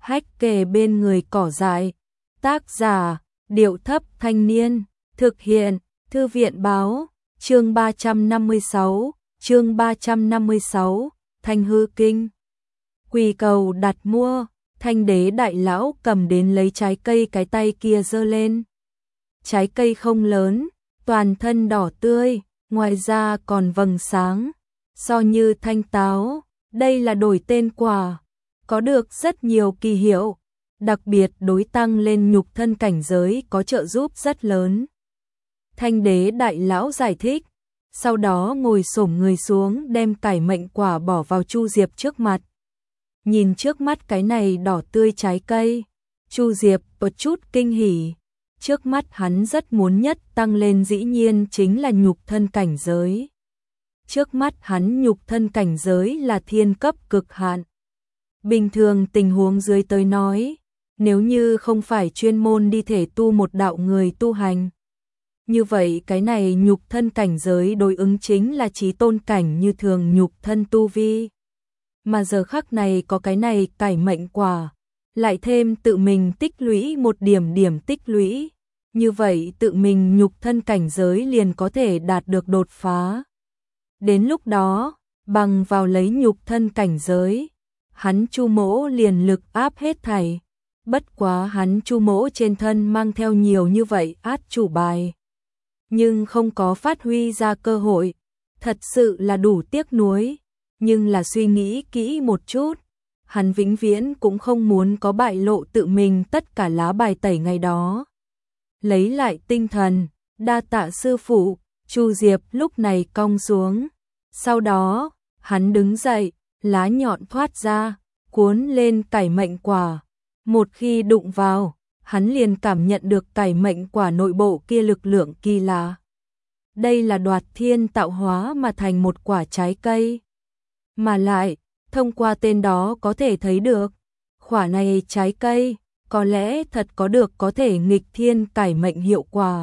hách kề bên người cỏ dại. Tác giả, Điệu Thấp Thanh Niên. Thực hiện, Thư viện Báo. Chương 356, Thanh Hư Kinh. Quỳ cầu đặt mua. Thanh đế đại lão cầm đến lấy trái cây, cái tay kia giơ lên. Trái cây không lớn, toàn thân đỏ tươi, ngoài ra còn vầng sáng, so như thanh táo. Đây là đổi tên quả, có được rất nhiều kỳ hiệu, đặc biệt đối tăng lên nhục thân cảnh giới có trợ giúp rất lớn. Thanh đế đại lão giải thích, sau đó ngồi xổm người xuống đem cải mệnh quả bỏ vào Chu Diệp trước mặt. Nhìn trước mắt cái này đỏ tươi trái cây, Chu Diệp có chút kinh hỉ. Trước mắt hắn rất muốn nhất tăng lên dĩ nhiên chính là nhục thân cảnh giới. Trước mắt hắn nhục thân cảnh giới là thiên cấp cực hạn. Bình thường tình huống dưới tới nói, nếu như không phải chuyên môn đi thể tu một đạo người tu hành, như vậy cái này nhục thân cảnh giới đối ứng chính là chí tôn cảnh như thường nhục thân tu vi. Mà giờ khắc này có cái này cải mệnh quả, lại thêm tự mình tích lũy một điểm tích lũy, như vậy tự mình nhục thân cảnh giới liền có thể đạt được đột phá. Đến lúc đó, bằng vào lấy nhục thân cảnh giới, hắn Chu Mỗ liền lực áp hết thảy. Bất quá hắn Chu Mỗ trên thân mang theo nhiều như vậy át chủ bài, nhưng không có phát huy ra cơ hội, thật sự là đủ tiếc nuối. Nhưng là suy nghĩ kỹ một chút, hắn vĩnh viễn cũng không muốn có bại lộ tự mình tất cả lá bài tẩy ngày đó. Lấy lại tinh thần, đa tạ sư phụ. Chu Diệp lúc này cong xuống. Sau đó, hắn đứng dậy, lá nhọn thoát ra, cuốn lên cải mệnh quả. Một khi đụng vào, hắn liền cảm nhận được cải mệnh quả nội bộ kia lực lượng kỳ lạ. Đây là đoạt thiên tạo hóa mà thành một quả trái cây. Mà lại, thông qua tên đó có thể thấy được, quả này trái cây, có lẽ thật có được có thể nghịch thiên cải mệnh hiệu quả.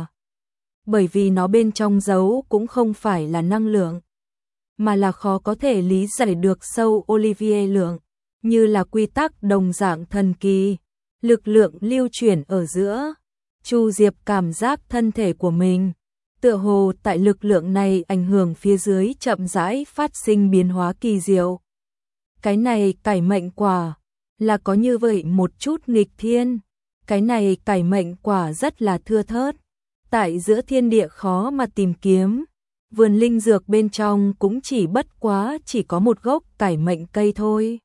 Bởi vì nó bên trong giấu cũng không phải là năng lượng, mà là khó có thể lý giải được sâu Olivier lượng, như là quy tắc đồng dạng thần kỳ, lực lượng lưu chuyển ở giữa. Chu Diệp cảm giác thân thể của mình, tựa hồ tại lực lượng này ảnh hưởng phía dưới chậm rãi phát sinh biến hóa kỳ diệu. Cái này cải mệnh quả là có như vậy một chút nghịch thiên, cái này cải mệnh quả rất là thưa thớt, tại giữa thiên địa khó mà tìm kiếm. Vườn linh dược bên trong cũng chỉ có một gốc cải mệnh cây thôi.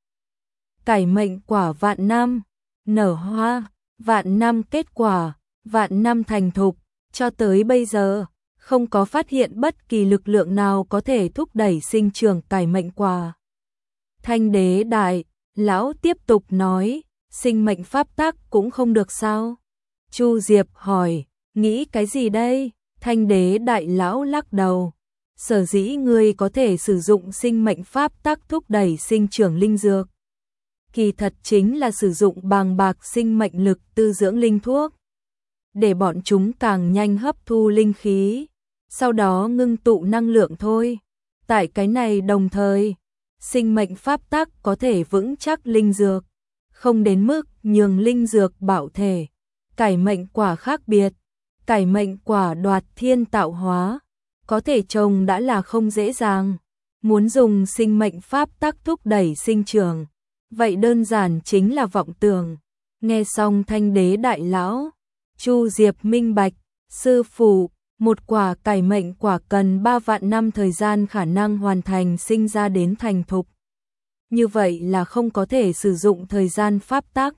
Cải mệnh quả vạn năm nở hoa, vạn năm kết quả, vạn năm thành thục, cho tới bây giờ không có phát hiện bất kỳ lực lượng nào có thể thúc đẩy sinh trưởng cải mệnh quả. Thanh đế đại lão tiếp tục nói, sinh mệnh pháp tắc cũng không được sao? Chu Diệp hỏi, nghĩ cái gì đây? Thanh đế đại lão lắc đầu, sở dĩ ngươi có thể sử dụng sinh mệnh pháp tắc thúc đẩy sinh trưởng linh dược, kỳ thật chính là sử dụng bàng bạc sinh mệnh lực tư dưỡng linh thuốc, để bọn chúng càng nhanh hấp thu linh khí, sau đó ngưng tụ năng lượng thôi. Tại cái này đồng thời, sinh mệnh pháp tắc có thể vững chắc linh dược, không đến mức nhường linh dược bạo thể. Cải mệnh quả khác biệt, cải mệnh quả đoạt thiên tạo hóa, có thể trồng đã là không dễ dàng. Muốn dùng sinh mệnh pháp tắc thúc đẩy sinh trưởng, vậy đơn giản chính là vọng tưởng. Nghe xong thanh đế đại lão, Chu Diệp minh bạch, sư phụ, một quả cải mệnh quả cần 3 vạn năm thời gian khả năng hoàn thành sinh ra đến thành thục. Như vậy là không có thể sử dụng thời gian pháp tắc.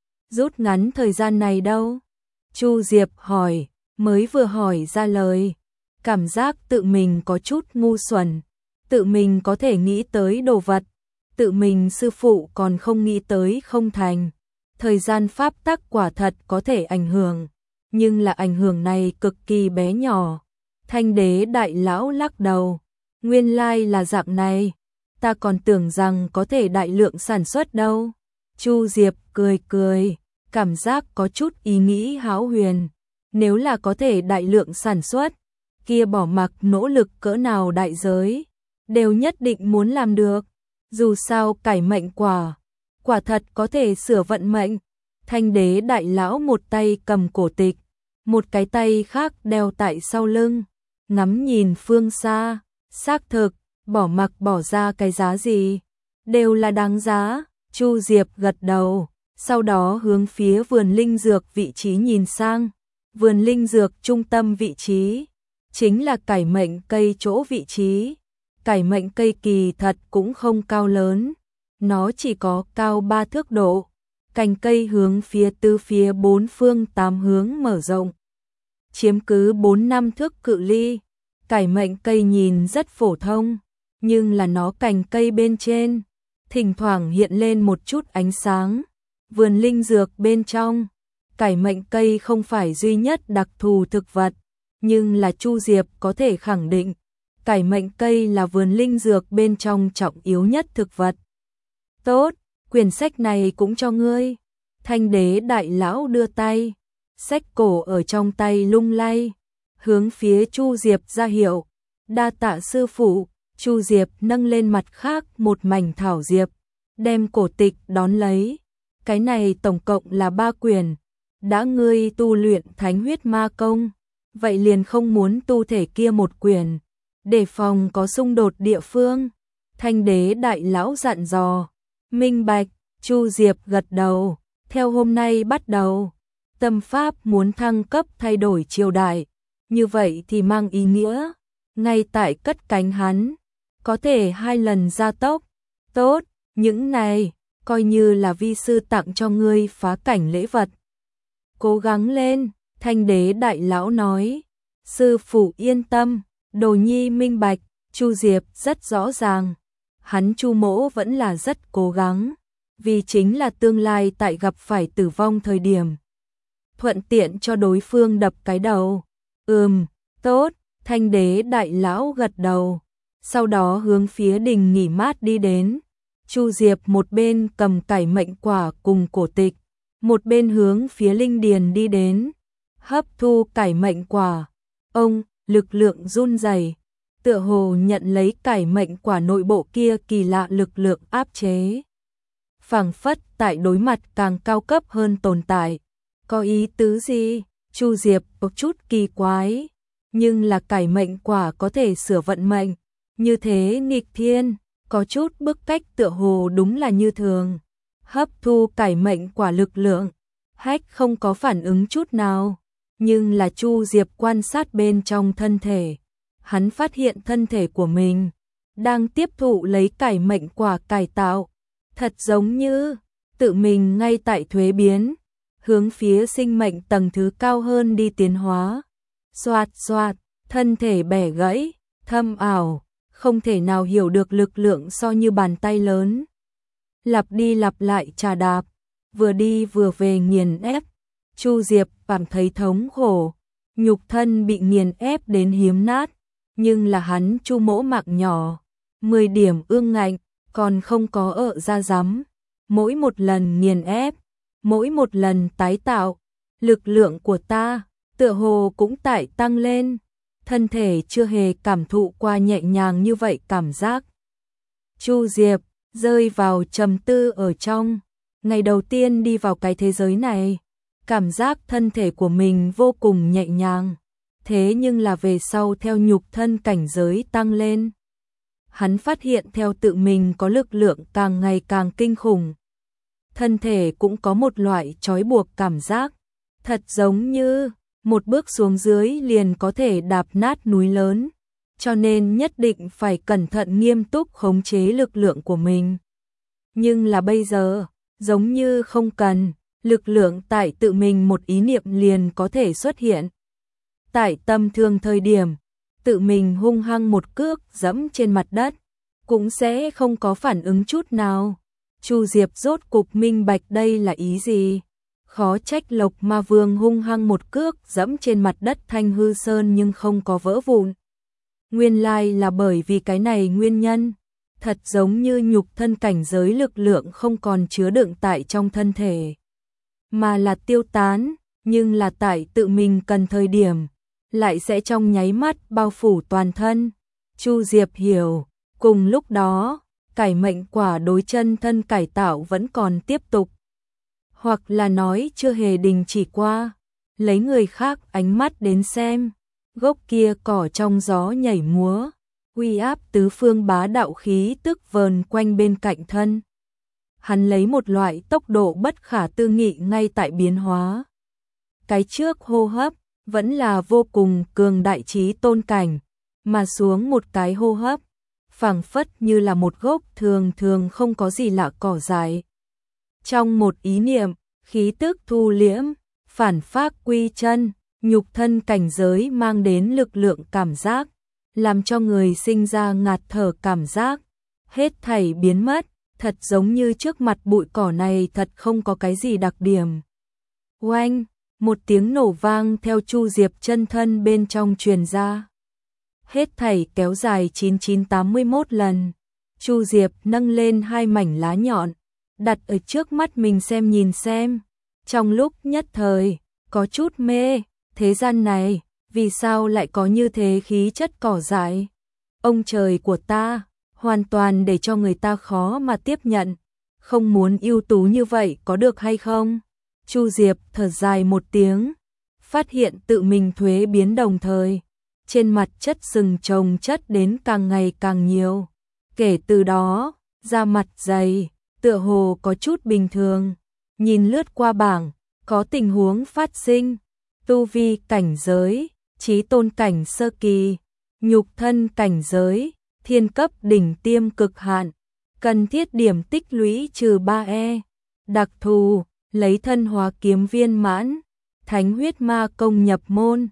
Rút ngắn thời gian này đâu? Chu Diệp hỏi, mới vừa hỏi ra lời, cảm giác tự mình có chút ngu xuẩn, tự mình có thể nghĩ tới đồ vật, tự mình sư phụ còn không nghĩ tới không thành. Thời gian pháp tắc quả thật có thể ảnh hưởng, nhưng là ảnh hưởng này cực kỳ bé nhỏ. Thanh đế đại lão lắc đầu, nguyên lai là dạng này, ta còn tưởng rằng có thể đại lượng sản xuất đâu. Chu Diệp cười cười, cảm giác có chút ý nghĩ hão huyền, nếu là có thể đại lượng sản xuất, kia bỏ mặc nỗ lực cỡ nào đại giới, đều nhất định muốn làm được. Dù sao cải mệnh quả quả thật có thể sửa vận mệnh. Thanh đế đại lão một tay cầm cổ tịch, một cái tay khác đeo tại sau lưng, ngắm nhìn phương xa, xác thực, bỏ mặc bỏ ra cái giá gì, đều là đáng giá. Chu Diệp gật đầu, sau đó hướng phía vườn linh dược vị trí nhìn sang. Vườn linh dược trung tâm vị trí, chính là cải mệnh cây chỗ vị trí. Cải mệnh cây kỳ thật cũng không cao lớn, nó chỉ có cao 3 thước độ. Cành cây hướng phía tứ phía 4 phương 8 hướng mở rộng, chiếm cứ 4-5 thước cự ly. Cải mệnh cây nhìn rất phổ thông, nhưng là nó cành cây bên trên thỉnh thoảng hiện lên một chút ánh sáng. Vườn linh dược bên trong, cải mệnh cây không phải duy nhất đặc thù thực vật, nhưng là Chu Diệp có thể khẳng định, cải mệnh cây là vườn linh dược bên trong trọng yếu nhất thực vật. Tốt, quyển sách này cũng cho ngươi. Thanh đế đại lão đưa tay, sách cổ ở trong tay lung lay, hướng phía Chu Diệp ra hiệu. Đa tạ sư phụ. Chu Diệp nâng lên mặt khác một mảnh thảo diệp, đem cổ tịch đón lấy. Cái này tổng cộng là 3 quyển. Đã ngươi tu luyện thánh huyết ma công, vậy liền không muốn tu thể kia một quyển, để phòng có xung đột địa phương. Thanh đế đại lão dặn dò. Minh bạch. Chu Diệp gật đầu. Theo hôm nay bắt đầu, tâm pháp muốn thăng cấp thay đổi triều đại, như vậy thì mang ý nghĩa ngay tại cất cánh hắn có thể 2 lần gia tốc. Tốt, những này coi như là vi sư tặng cho ngươi phá cảnh lễ vật. Cố gắng lên. Thanh đế đại lão nói. Sư phụ yên tâm, đồ nhi minh bạch. Chu Diệp rất rõ ràng, hắn Chu mỗ vẫn là rất cố gắng, vì chính là tương lai tại gặp phải tử vong thời điểm, thuận tiện cho đối phương đập cái đầu. Tốt. Thanh đế đại lão gật đầu, sau đó hướng phía đình nghỉ mát đi đến. Chu Diệp một bên cầm cải mệnh quả cùng cổ tịch, một bên hướng phía linh điền đi đến, hấp thu cải mệnh quả. Ông, lực lượng run rẩy, tựa hồ nhận lấy cải mệnh quả nội bộ kia kỳ lạ lực lượng áp chế. Phảng phất tại đối mặt càng cao cấp hơn tồn tại. Có ý tứ gì? Chu Diệp có chút kỳ quái, nhưng là cải mệnh quả có thể sửa vận mệnh, như thế nghịch thiên, có chút bức cách tựa hồ đúng là như thường. Hấp thu cải mệnh quả lực lượng, hách không có phản ứng chút nào, nhưng là Chu Diệp quan sát bên trong thân thể, hắn phát hiện thân thể của mình đang tiếp thụ lấy cải mệnh quả cải tạo, thật giống như tự mình ngay tại thuế biến, hướng phía sinh mệnh tầng thứ cao hơn đi tiến hóa. Xoạt xoạt, thân thể bẻ gãy, thâm ảo, không thể nào hiểu được lực lượng so như bàn tay lớn. Lặp đi lặp lại trà đạp, vừa đi vừa về nghiền ép. Chu Diệp cảm thấy thống khổ, nhục thân bị nghiền ép đến hiếm nát, nhưng là hắn Chu mỗ mạng nhỏ, 10 điểm ương ngạnh, còn không có ợ ra rắm. Mỗi một lần nghiền ép, mỗi một lần tái tạo, lực lượng của ta tựa hồ cũng tại tăng lên, thân thể chưa hề cảm thụ qua nhẹ nhàng như vậy cảm giác. Chu Diệp rơi vào trầm tư ở trong. Ngày đầu tiên đi vào cái thế giới này, cảm giác thân thể của mình vô cùng nhẹ nhàng. Thế nhưng là về sau theo nhục thân cảnh giới tăng lên, hắn phát hiện theo tự mình có lực lượng càng ngày càng kinh khủng. Thân thể cũng có một loại trói buộc cảm giác, thật giống như một bước xuống dưới liền có thể đạp nát núi lớn, cho nên nhất định phải cẩn thận nghiêm túc khống chế lực lượng của mình. Nhưng là bây giờ, giống như không cần, lực lượng tại tự mình một ý niệm liền có thể xuất hiện. Tại tâm thương thời điểm, tự mình hung hăng một cước giẫm trên mặt đất, cũng sẽ không có phản ứng chút nào. Chu Diệp rốt cục minh bạch đây là ý gì. Khó trách Lộc Ma Vương hung hăng một cước giẫm trên mặt đất Thanh Hư Sơn nhưng không có vỡ vụn. Nguyên lai là bởi vì cái này nguyên nhân, thật giống như nhục thân cảnh giới lực lượng không còn chứa đựng tại trong thân thể, mà là tiêu tán, nhưng là tại tự mình cần thời điểm, lại sẽ trong nháy mắt bao phủ toàn thân. Chu Diệp hiểu, cùng lúc đó, cải mệnh quả đối chân thân cải tạo vẫn còn tiếp tục. Hoặc là nói chưa hề đình chỉ qua, lấy người khác ánh mắt đến xem, gốc kia cỏ trong gió nhảy múa, uy áp tứ phương bá đạo khí tức vờn quanh bên cạnh thân. Hắn lấy một loại tốc độ bất khả tư nghị ngay tại biến hóa. Cái trước hô hấp vẫn là vô cùng cường đại trí tôn cảnh, mà xuống một cái hô hấp, phảng phất như là một gốc thường thường không có gì lạ cỏ dại. Trong một ý niệm, khí tức thu liễm, phản phác quy chân, nhục thân cảnh giới mang đến lực lượng cảm giác, làm cho người sinh ra ngạt thở cảm giác, hết thảy biến mất, thật giống như trước mặt bụi cỏ này thật không có cái gì đặc điểm. Oanh, một tiếng nổ vang theo Chu Diệp chân thân bên trong truyền ra. Hết thảy kéo dài 9981 lần. Chu Diệp nâng lên hai mảnh lá nhọn, đặt ở trước mắt mình xem nhìn xem. Trong lúc nhất thời, có chút mê, thế gian này, vì sao lại có như thế khí chất cỏ dại? Ông trời của ta, hoàn toàn để cho người ta khó mà tiếp nhận. Không muốn ưu tú như vậy có được hay không? Chu Diệp thở dài một tiếng, phát hiện tự mình thuế biến đồng thời. Trên mặt chất sừng chồng chất đến càng ngày càng nhiều. Kể từ đó, da mặt dày, tựa hồ có chút bình thường. Nhìn lướt qua bảng, có tình huống phát sinh. Tu vi cảnh giới, chí tôn cảnh sơ kỳ, nhục thân cảnh giới, thiên cấp đỉnh tiêm cực hạn. Cần thiết điểm tích lũy trừ 3E. Đặc thù, lấy thân hóa kiếm viên mãn. Thánh huyết ma công nhập môn,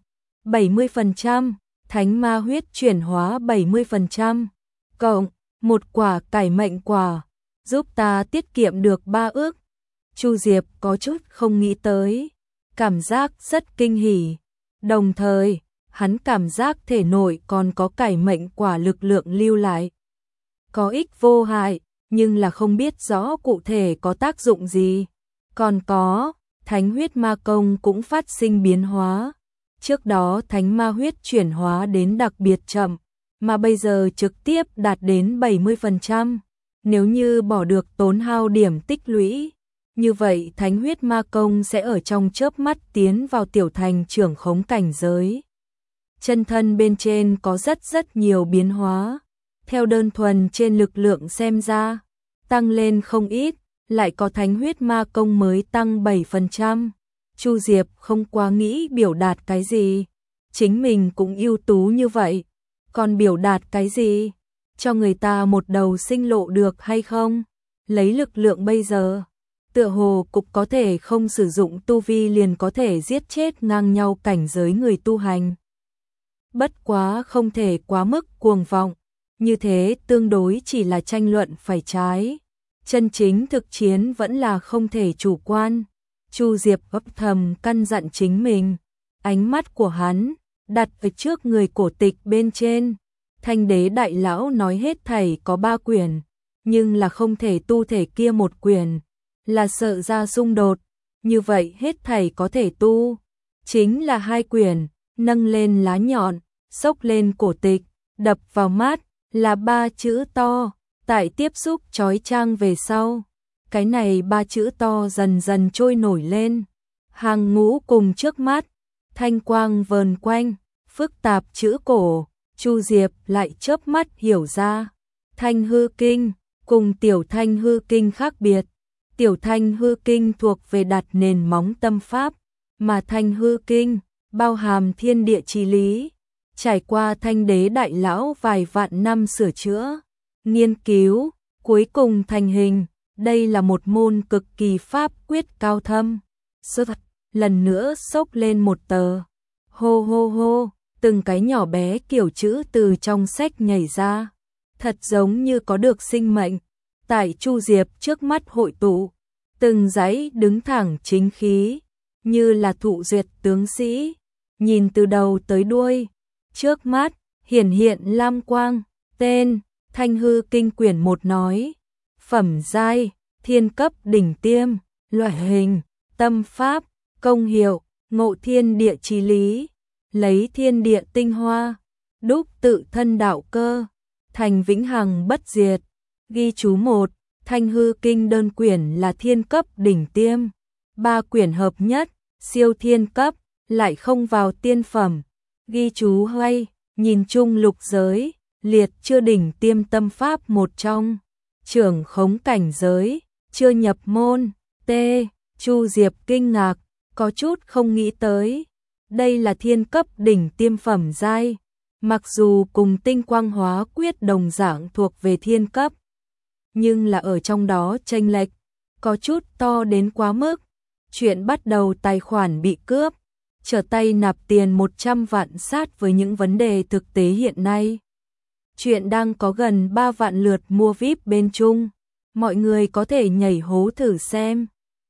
70%. Thánh ma huyết chuyển hóa 70%, cộng một quả cải mệnh quả, giúp ta tiết kiệm được 3 ức. Chu Diệp có chút không nghĩ tới, cảm giác rất kinh hỉ. Đồng thời, hắn cảm giác thể nội còn có cải mệnh quả lực lượng lưu lại. Có ích vô hại, nhưng là không biết rõ cụ thể có tác dụng gì. Còn có, thánh huyết ma công cũng phát sinh biến hóa. Trước đó thánh ma huyết chuyển hóa đến đặc biệt chậm, mà bây giờ trực tiếp đạt đến 70%. Nếu như bỏ được tốn hao điểm tích lũy, như vậy thánh huyết ma công sẽ ở trong chớp mắt tiến vào tiểu thành trưởng khống cảnh giới. Chân thân bên trên có rất nhiều biến hóa, theo đơn thuần trên lực lượng xem ra, tăng lên không ít, lại có thánh huyết ma công mới tăng 7%. Chu Diệp không quá nghĩ biểu đạt cái gì, chính mình cũng ưu tú như vậy, còn biểu đạt cái gì, cho người ta một đầu sinh lộ được hay không? Lấy lực lượng bây giờ, tựa hồ cũng có thể không sử dụng tu vi liền có thể giết chết ngang nhau cảnh giới người tu hành. Bất quá không thể quá mức cuồng vọng, như thế tương đối chỉ là tranh luận phải trái, chân chính thực chiến vẫn là không thể chủ quan. Chu Diệp gấp thầm căn dặn chính mình, ánh mắt của hắn đặt ở trước người cổ tịch bên trên. Thanh đế đại lão nói hết thảy có 3 quyển, nhưng là không thể tu thể kia một quyển, là sợ ra xung đột, như vậy hết thảy có thể tu, chính là 2 quyển, nâng lên lá nhọn, xốc lên cổ tịch, đập vào mắt, là 3 chữ to, tại tiếp xúc chói chang về sau. Cái này 3 chữ to dần dần trôi nổi lên, hàng ngũ cùng trước mắt, thanh quang vờn quanh, phức tạp chữ cổ, Chu Diệp lại chớp mắt hiểu ra. Thanh hư kinh, cùng tiểu thanh hư kinh khác biệt, tiểu thanh hư kinh thuộc về đặt nền móng tâm pháp, mà thanh hư kinh, bao hàm thiên địa chí lý, trải qua thanh đế đại lão vài vạn năm sửa chữa, nghiên cứu, cuối cùng thành hình. Đây là một môn cực kỳ pháp quyết cao thâm. Lần nữa xốc lên một tờ. Hô hô hô, từng cái nhỏ bé kiểu chữ từ trong sách nhảy ra. Thật giống như có được sinh mệnh. Tại Chu Diệp trước mắt hội tụ. Từng dãy đứng thẳng chính khí. Như là thụ duyệt tướng sĩ. Nhìn từ đầu tới đuôi. Trước mắt, hiển hiện lam quang. Tên, Thanh hư kinh quyển 1 nói. Phẩm giai, thiên cấp đỉnh tiêm, loại hình, tâm pháp, công hiệu, ngộ thiên địa chí lý, lấy thiên địa tinh hoa, đúc tự thân đạo cơ, thành vĩnh hằng bất diệt. Ghi chú 1, Thanh hư kinh đơn quyển là thiên cấp đỉnh tiêm, 3 quyển hợp nhất, siêu thiên cấp, lại không vào tiên phẩm. Ghi chú 2, nhìn chung lục giới, liệt chưa đỉnh tiêm tâm pháp một trong, trưởng khống cảnh giới, chưa nhập môn. T. Chu Diệp kinh ngạc, có chút không nghĩ tới. Đây là thiên cấp đỉnh tiêm phẩm giai, mặc dù cùng tinh quang hóa quyết đồng dạng thuộc về thiên cấp, nhưng là ở trong đó chênh lệch có chút to đến quá mức. Chuyện bắt đầu tài khoản bị cướp, trở tay nạp tiền 100 vạn sát với những vấn đề thực tế hiện nay. Chuyện đang có gần 3 vạn lượt mua VIP bên Trung, mọi người có thể nhảy hố thử xem.